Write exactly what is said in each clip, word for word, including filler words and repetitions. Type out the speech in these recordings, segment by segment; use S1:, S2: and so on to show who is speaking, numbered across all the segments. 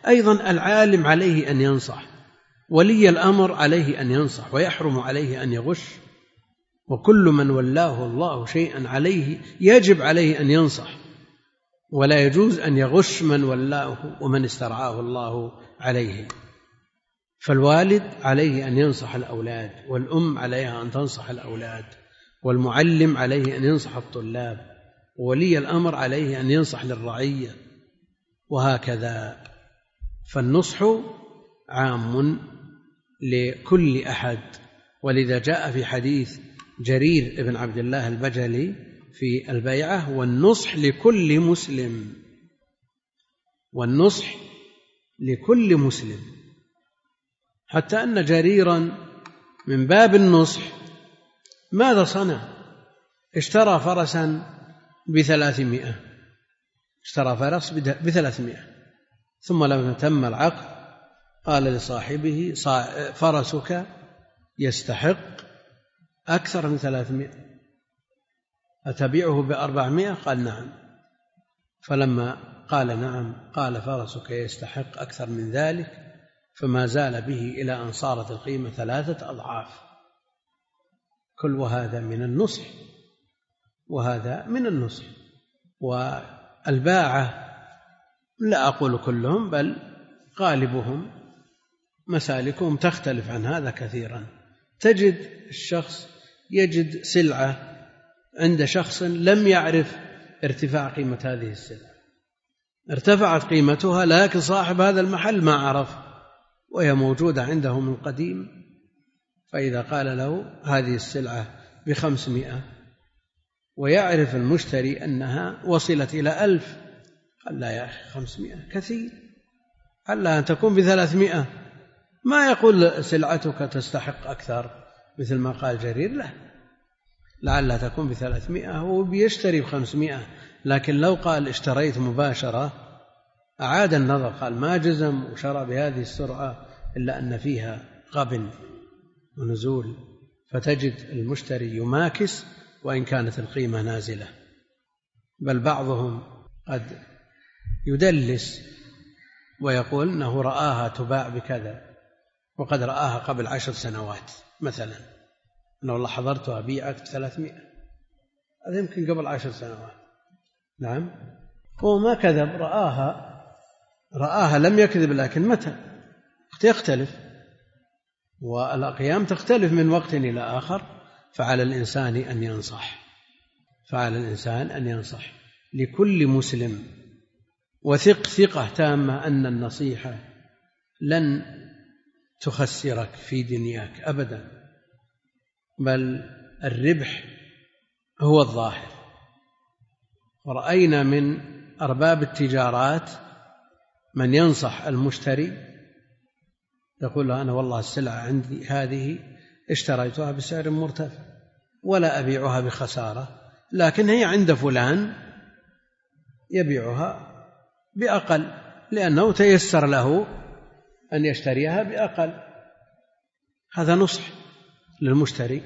S1: أيضا العالم عليه أن ينصح، ولي الأمر عليه أن ينصح، ويحرم عليه أن يغش، وكل من ولاه الله شيئا عليه يجب عليه أن ينصح، ولا يجوز أن يغش من ولاه ومن استرعاه الله عليه. فالوالد عليه أن ينصح الأولاد، والأم عليها أن تنصح الأولاد، والمعلم عليه أن ينصح الطلاب، وولي الأمر عليه أن ينصح للرعية، وهكذا. فالنصح عام لكل أحد. ولذا جاء في حديث جرير بن عبد الله البجلي في البيعة: والنصح لكل مسلم، والنصح لكل مسلم، حتى أن جريرا من باب النصح ماذا صنع؟ اشترى فرسا بثلاثمائة، اشترى فرس بثلاثمائة، ثم لما تم العقد قال لصاحبه: فرسك يستحق أكثر من ثلاثمائة، أتبيعه بأربعمائة؟ قال: نعم. فلما قال نعم قال: فرسك يستحق أكثر من ذلك، فما زال به إلى أن صارت القيمة ثلاثة أضعاف. كل وهذا من النصح، وهذا من النصح. والباعة لا أقول كلهم، بل غالبهم مسالكهم تختلف عن هذا كثيرا. تجد الشخص يجد سلعة عند شخص لم يعرف ارتفاع قيمة هذه السلعة، ارتفعت قيمتها، لكن صاحب هذا المحل ما عرف، وهي موجودة عنده من قديم. فإذا قال له: هذه السلعة بخمسمائة، ويعرف المشتري أنها وصلت إلى ألف، قال: لا يا أخي، خمسمائة كثير، علها أن تكون بثلاثمائة. ما يقول سلعتك تستحق أكثر مثل ما قال جرير، لا، لعلها تكون بثلاثمائة، هو بيشتري بخمسمائة. لكن لو قال اشتريت مباشرة أعاد النظر، قال ما جزم وشرى بهذه السرعة إلا أن فيها غبن ونزول، فتجد المشتري يماكس وإن كانت القيمة نازلة. بل بعضهم قد يدلس ويقول أنه رآها تباع بكذا، وقد رآها قبل عشر سنوات مثلا، أنه والله حضرتها بيعت بثلاثمائة، هذا يمكن قبل عشر سنوات. نعم، هو ما كذب، رآها رآها لم يكذب، لكن متى يختلف، والأقيام تختلف من وقت إلى آخر. فعلى الإنسان أن ينصح، فعلى الإنسان أن ينصح لكل مسلم، وثق ثقة تامة أن النصيحة لن تخسرك في دنياك أبدا، بل الربح هو الظاهر. ورأينا من أرباب التجارات من ينصح المشتري، يقول له: أنا والله السلعة عندي هذه اشتريتها بسعر مرتفع ولا أبيعها بخسارة، لكن هي عند فلان يبيعها بأقل، لأنه تيسر له أن يشتريها بأقل. هذا نصح للمشتري.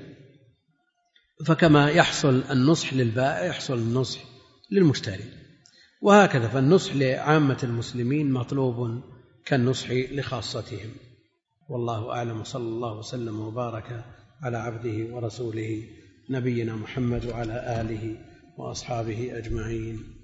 S1: فكما يحصل النصح للبائع يحصل النصح للمشتري، وهكذا. فالنصح لعامة المسلمين مطلوب كالنصح لخاصتهم. والله أعلم، صلى الله وسلم وبارك على عبده ورسوله نبينا محمد وعلى آله وأصحابه أجمعين.